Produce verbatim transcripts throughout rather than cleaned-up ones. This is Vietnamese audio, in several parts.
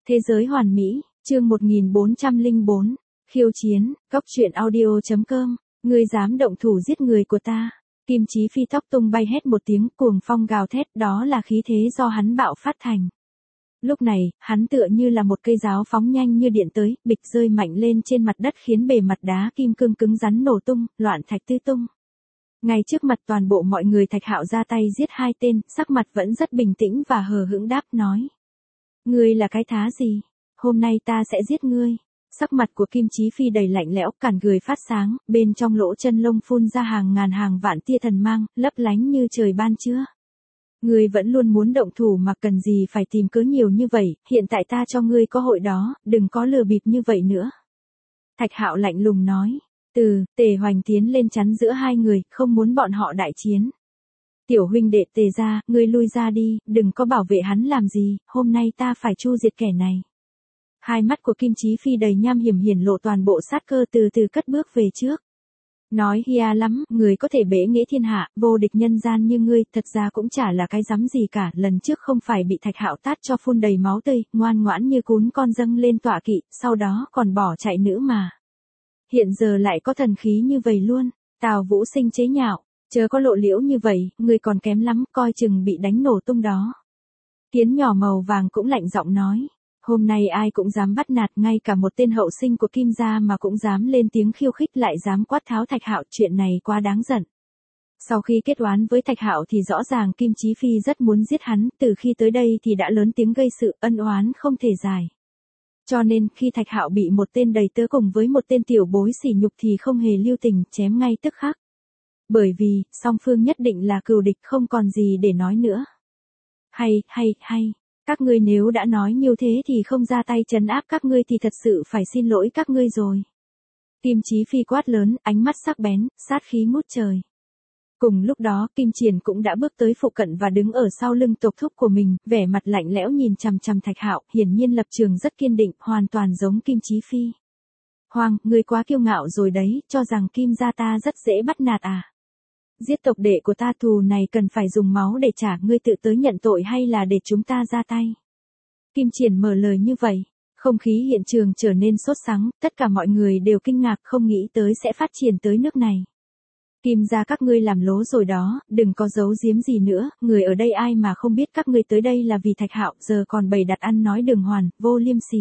Thế giới hoàn mỹ, chương một nghìn bốn trăm lẻ bốn, khiêu chiến, góc truyện audio.com, ngươi dám động thủ giết người của ta. Kim Chí Phi tóc tung bay hét một tiếng, cuồng phong gào thét, đó là khí thế do hắn bạo phát thành. Lúc này, hắn tựa như là một cây giáo phóng nhanh như điện tới, bịch rơi mạnh lên trên mặt đất khiến bề mặt đá kim cương cứng rắn nổ tung, loạn thạch tứ tung. Ngay trước mặt toàn bộ mọi người, Thạch Hạo ra tay giết hai tên, sắc mặt vẫn rất bình tĩnh và hờ hững đáp nói. Ngươi là cái thá gì? Hôm nay ta sẽ giết ngươi. Sắc mặt của Kim Chí Phi đầy lạnh lẽo, cản người phát sáng, bên trong lỗ chân lông phun ra hàng ngàn hàng vạn tia thần mang, lấp lánh như trời ban trưa. Ngươi vẫn luôn muốn động thủ mà cần gì phải tìm cớ nhiều như vậy, hiện tại ta cho ngươi có hội đó, đừng có lừa bịp như vậy nữa. Thạch Hạo lạnh lùng nói. Từ, Tề Hoành tiến lên chắn giữa hai người, không muốn bọn họ đại chiến. Tiểu huynh đệ Tề ra, ngươi lui ra đi, đừng có bảo vệ hắn làm gì, hôm nay ta phải chu diệt kẻ này. Hai mắt của Kim Chí Phi đầy nham hiểm hiển lộ toàn bộ sát cơ, từ từ cất bước về trước. Nói hia lắm, người có thể bể nghĩa thiên hạ, vô địch nhân gian như ngươi, thật ra cũng chả là cái dám gì cả, lần trước không phải bị Thạch Hạo tát cho phun đầy máu tươi, ngoan ngoãn như cún con dâng lên tọa kỵ, sau đó còn bỏ chạy nữa mà. Hiện giờ lại có thần khí như vậy luôn. Tào Vũ Sinh chế nhạo, chớ có lộ liễu như vậy, người còn kém lắm, coi chừng bị đánh nổ tung đó. Kiến nhỏ màu vàng cũng lạnh giọng nói, hôm nay ai cũng dám bắt nạt, ngay cả một tên hậu sinh của Kim gia mà cũng dám lên tiếng khiêu khích, lại dám quát tháo Thạch Hạo, chuyện này quá đáng giận. Sau khi kết oán với Thạch Hạo thì rõ ràng Kim Chí Phi rất muốn giết hắn, từ khi tới đây thì đã lớn tiếng gây sự, ân oán không thể giải. Cho nên, khi Thạch Hạo bị một tên đầy tớ cùng với một tên tiểu bối sỉ nhục thì không hề lưu tình, chém ngay tức khắc. Bởi vì, song phương nhất định là cừu địch, không còn gì để nói nữa. Hay, hay, hay, các ngươi nếu đã nói như thế thì không ra tay trấn áp các ngươi thì thật sự phải xin lỗi các ngươi rồi. Kim Chí Phi quát lớn, ánh mắt sắc bén, sát khí ngút trời. Cùng lúc đó, Kim Triển cũng đã bước tới phụ cận và đứng ở sau lưng tộc thúc của mình, vẻ mặt lạnh lẽo nhìn chằm chằm Thạch Hạo, hiển nhiên lập trường rất kiên định, hoàn toàn giống Kim Chí Phi. Hoàng, ngươi quá kiêu ngạo rồi đấy, cho rằng Kim gia ta rất dễ bắt nạt à? Giết tộc đệ của ta, thù này cần phải dùng máu để trả, ngươi tự tới nhận tội hay là để chúng ta ra tay? Kim Triển mở lời như vậy, không khí hiện trường trở nên sốt sắng, tất cả mọi người đều kinh ngạc, không nghĩ tới sẽ phát triển tới nước này. Kim gia các ngươi làm lố rồi đó, đừng có giấu giếm gì nữa, người ở đây ai mà không biết các ngươi tới đây là vì Thạch Hạo, giờ còn bày đặt ăn nói đường hoàn, vô liêm sỉ.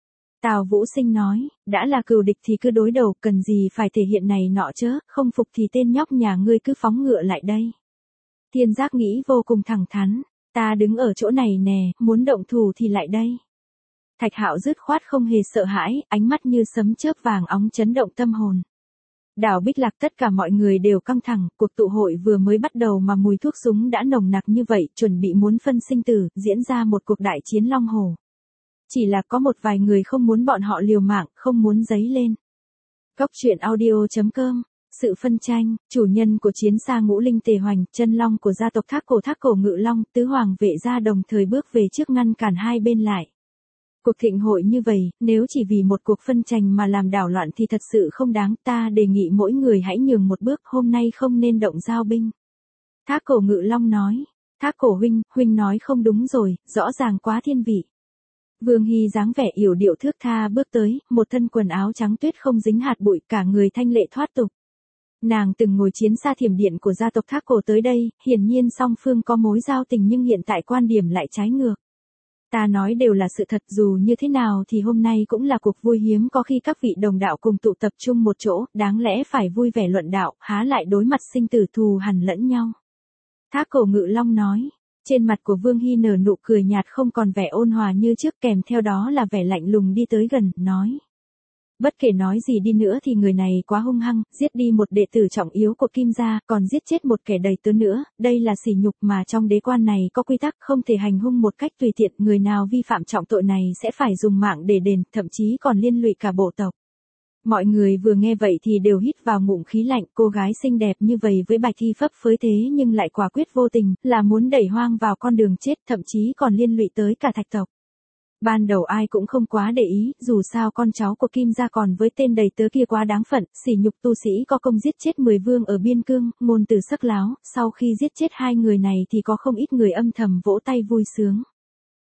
Tào Vũ Sinh nói, đã là cừu địch thì cứ đối đầu, cần gì phải thể hiện này nọ chớ, không phục thì tên nhóc nhà ngươi cứ phóng ngựa lại đây. Thiên Giác nghĩ vô cùng thẳng thắn, ta đứng ở chỗ này nè, muốn động thủ thì lại đây. Thạch Hạo dứt khoát không hề sợ hãi, ánh mắt như sấm chớp vàng óng chấn động tâm hồn. Đảo Bích Lạc tất cả mọi người đều căng thẳng, cuộc tụ hội vừa mới bắt đầu mà mùi thuốc súng đã nồng nặc như vậy, chuẩn bị muốn phân sinh tử, diễn ra một cuộc đại chiến long hổ. Chỉ là có một vài người không muốn bọn họ liều mạng, không muốn giấy lên. Góc truyện audio.com, sự phân tranh, chủ nhân của chiến xa Ngũ Linh Tề Hoành, chân long của gia tộc Thác Cổ Thác Cổ Ngự Long, tứ hoàng vệ gia đồng thời bước về trước ngăn cản hai bên lại. Cuộc thịnh hội như vậy, nếu chỉ vì một cuộc phân tranh mà làm đảo loạn thì thật sự không đáng, ta đề nghị mỗi người hãy nhường một bước, hôm nay không nên động giao binh. Thác Cổ Ngự Long nói, Thác Cổ huynh, huynh nói không đúng rồi, rõ ràng quá thiên vị. Vương Hy dáng vẻ yểu điệu thước tha bước tới, một thân quần áo trắng tuyết không dính hạt bụi, cả người thanh lệ thoát tục. Nàng từng ngồi chiến xa thiểm điện của gia tộc Thác Cổ tới đây, hiển nhiên song phương có mối giao tình nhưng hiện tại quan điểm lại trái ngược. Ta nói đều là sự thật, dù như thế nào thì hôm nay cũng là cuộc vui hiếm có khi các vị đồng đạo cùng tụ tập trung một chỗ, đáng lẽ phải vui vẻ luận đạo, há lại đối mặt sinh tử thù hằn lẫn nhau. Thác Cổ Ngự Long nói, trên mặt của Vương Hy nở nụ cười nhạt không còn vẻ ôn hòa như trước, kèm theo đó là vẻ lạnh lùng đi tới gần, nói. Bất kể nói gì đi nữa thì người này quá hung hăng, giết đi một đệ tử trọng yếu của Kim gia, còn giết chết một kẻ đầy tớ nữa, đây là sỉ nhục mà trong đế quan này có quy tắc không thể hành hung một cách tùy tiện, người nào vi phạm trọng tội này sẽ phải dùng mạng để đền, thậm chí còn liên lụy cả bộ tộc. Mọi người vừa nghe vậy thì đều hít vào ngụm khí lạnh, cô gái xinh đẹp như vậy với bài thi phấp phới thế nhưng lại quả quyết vô tình, là muốn đẩy hoang vào con đường chết, thậm chí còn liên lụy tới cả Thạch tộc. Ban đầu ai cũng không quá để ý, dù sao con cháu của Kim gia còn với tên đầy tớ kia quá đáng phận, sỉ nhục tu sĩ có công giết chết mười vương ở biên cương, ngôn từ sắc láo, sau khi giết chết hai người này thì có không ít người âm thầm vỗ tay vui sướng.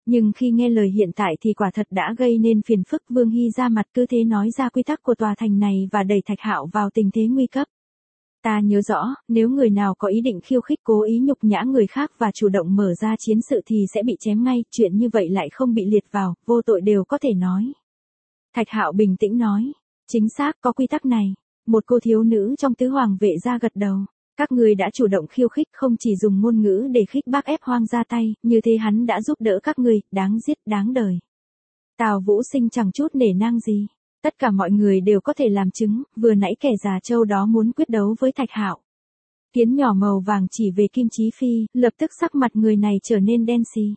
Nhưng khi nghe lời hiện tại thì quả thật đã gây nên phiền phức. Vương Hy ra mặt cứ thế nói ra quy tắc của tòa thành này và đẩy Thạch Hạo vào tình thế nguy cấp. Ta nhớ rõ, nếu người nào có ý định khiêu khích cố ý nhục nhã người khác và chủ động mở ra chiến sự thì sẽ bị chém ngay, chuyện như vậy lại không bị liệt vào, vô tội đều có thể nói. Thạch Hạo bình tĩnh nói, chính xác có quy tắc này. Một cô thiếu nữ trong tứ hoàng vệ ra gật đầu. Các người đã chủ động khiêu khích, không chỉ dùng ngôn ngữ để khích bác ép Hoang ra tay, như thế hắn đã giúp đỡ các người, đáng giết, đáng đời. Tào Vũ Sinh chẳng chút nể nang gì. Tất cả mọi người đều có thể làm chứng, vừa nãy kẻ già trâu đó muốn quyết đấu với Thạch Hạo. Kiến nhỏ màu vàng chỉ về Kim Chí Phi, lập tức sắc mặt người này trở nên đen xì.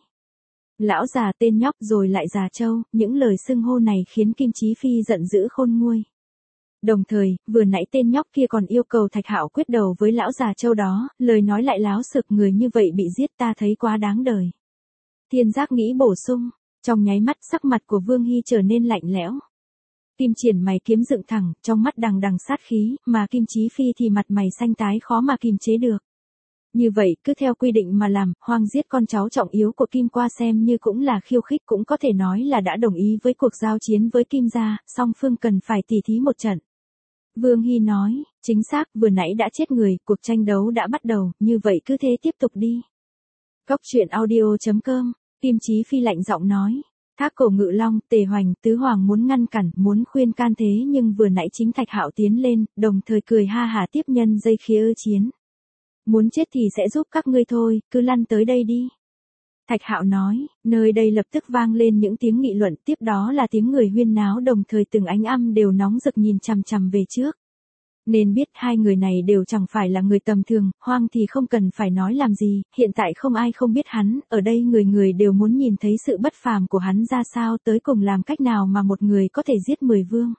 Lão già tên nhóc rồi lại già trâu, những lời xưng hô này khiến Kim Chí Phi giận dữ khôn nguôi. Đồng thời, vừa nãy tên nhóc kia còn yêu cầu Thạch Hạo quyết đầu với lão già trâu đó, lời nói lại láo xực, người như vậy bị giết ta thấy quá đáng đời. Thiên Giác nghĩ bổ sung, trong nháy mắt sắc mặt của Vương Hy trở nên lạnh lẽo. Kim Triển mày kiếm dựng thẳng, trong mắt đằng đằng sát khí, mà Kim Chí Phi thì mặt mày xanh tái khó mà kìm chế được. Như vậy, cứ theo quy định mà làm, Hoang giết con cháu trọng yếu của Kim qua xem như cũng là khiêu khích, cũng có thể nói là đã đồng ý với cuộc giao chiến với Kim gia, song phương cần phải tỉ thí một trận. Vương Hy nói, chính xác, vừa nãy đã chết người, cuộc tranh đấu đã bắt đầu, như vậy cứ thế tiếp tục đi. Cốc truyện audio chấm com, Kim Chí Phi lạnh giọng nói. Thác Cổ Ngự Long, Tề Hoành, Tứ Hoàng muốn ngăn cản, muốn khuyên can thế nhưng vừa nãy chính Thạch Hạo tiến lên, đồng thời cười ha hả tiếp nhân dây khía ư chiến. Muốn chết thì sẽ giúp các ngươi thôi, cứ lăn tới đây đi. Thạch Hạo nói, nơi đây lập tức vang lên những tiếng nghị luận, tiếp đó là tiếng người huyên náo, đồng thời từng ánh âm đều nóng rực nhìn chằm chằm về trước. Nên biết hai người này đều chẳng phải là người tầm thường, Hoang thì không cần phải nói làm gì, hiện tại không ai không biết hắn, ở đây người người đều muốn nhìn thấy sự bất phàm của hắn ra sao, tới cùng làm cách nào mà một người có thể giết mười vương.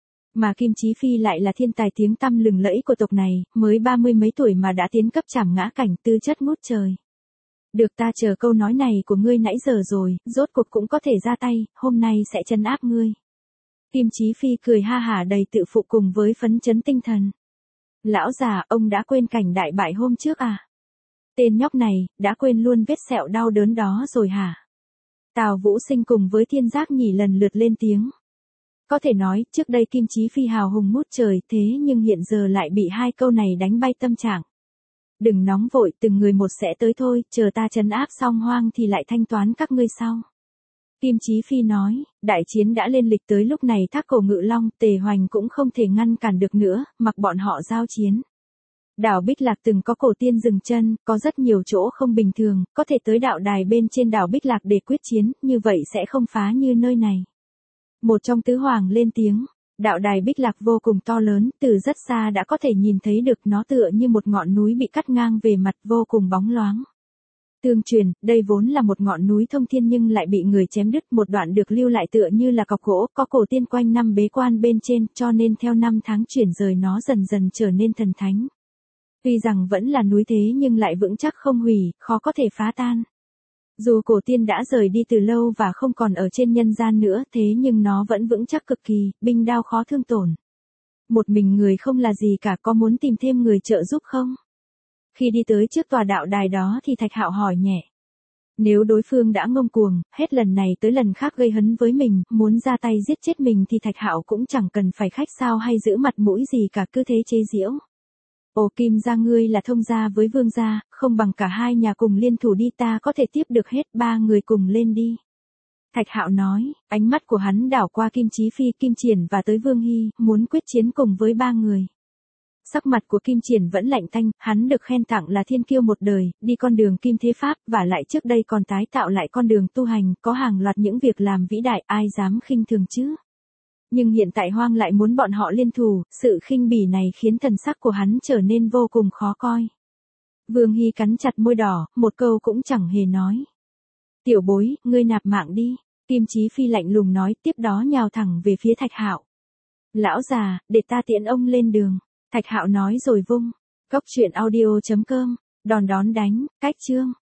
Mà Kim Chí Phi lại là thiên tài tiếng tăm lừng lẫy của tộc này, mới ba mươi mấy tuổi mà đã tiến cấp trảm ngã cảnh, tư chất ngút trời. Được, ta chờ câu nói này của ngươi nãy giờ rồi, rốt cuộc cũng có thể ra tay, hôm nay sẽ trấn áp ngươi. Kim Chí Phi cười ha hả đầy tự phụ cùng với phấn chấn tinh thần. Lão già, ông đã quên cảnh đại bại hôm trước à? Tên nhóc này, đã quên luôn vết sẹo đau đớn đó rồi hả? Tào Vũ Sinh cùng với Thiên Giác Nhỉ lần lượt lên tiếng. Có thể nói, trước đây Kim Chí Phi hào hùng ngút trời, thế nhưng hiện giờ lại bị hai câu này đánh bay tâm trạng. Đừng nóng vội, từng người một sẽ tới thôi, chờ ta trấn áp xong Hoang thì lại thanh toán các ngươi sau. Kim Chí Phi nói, đại chiến đã lên lịch, tới lúc này Thác Cổ Ngự Long, Tề Hoành cũng không thể ngăn cản được nữa, mặc bọn họ giao chiến. Đảo Bích Lạc từng có cổ tiên dừng chân, có rất nhiều chỗ không bình thường, có thể tới đạo đài bên trên đảo Bích Lạc để quyết chiến, như vậy sẽ không phá như nơi này. Một trong tứ hoàng lên tiếng, đạo đài Bích Lạc vô cùng to lớn, từ rất xa đã có thể nhìn thấy được, nó tựa như một ngọn núi bị cắt ngang về mặt, vô cùng bóng loáng. Tương truyền, đây vốn là một ngọn núi thông thiên nhưng lại bị người chém đứt, một đoạn được lưu lại tựa như là cọc gỗ, có cổ tiên quanh năm bế quan bên trên, cho nên theo năm tháng chuyển rời nó dần dần trở nên thần thánh. Tuy rằng vẫn là núi thế nhưng lại vững chắc không hủy, khó có thể phá tan. Dù cổ tiên đã rời đi từ lâu và không còn ở trên nhân gian nữa, thế nhưng nó vẫn vững chắc cực kỳ, binh đao khó thương tổn. Một mình người không là gì cả, có muốn tìm thêm người trợ giúp không? Khi đi tới trước tòa đạo đài đó thì Thạch Hạo hỏi nhẹ. Nếu đối phương đã ngông cuồng, hết lần này tới lần khác gây hấn với mình, muốn ra tay giết chết mình thì Thạch Hạo cũng chẳng cần phải khách sao hay giữ mặt mũi gì cả, cứ thế chế giễu. Ồ, Kim gia ngươi là thông gia với Vương gia, không bằng cả hai nhà cùng liên thủ đi, ta có thể tiếp được hết, ba người cùng lên đi. Thạch Hạo nói, ánh mắt của hắn đảo qua Kim Chí Phi, Kim Triển và tới Vương Hy, muốn quyết chiến cùng với ba người. Sắc mặt của Kim Triển vẫn lạnh tanh, hắn được khen tặng là thiên kiêu một đời, đi con đường kim thế pháp, và lại trước đây còn tái tạo lại con đường tu hành, có hàng loạt những việc làm vĩ đại, ai dám khinh thường chứ. Nhưng hiện tại Hoang lại muốn bọn họ liên thủ, sự khinh bỉ này khiến thần sắc của hắn trở nên vô cùng khó coi. Vương Hy cắn chặt môi đỏ, một câu cũng chẳng hề nói. Tiểu bối, ngươi nạp mạng đi, Kim Chí Phi lạnh lùng nói, tiếp đó nhào thẳng về phía Thạch Hạo. Lão già, để ta tiễn ông lên đường. Thạch Hạo nói rồi vung. Cốc truyện audio chấm com, đòn đón đánh, cách chương.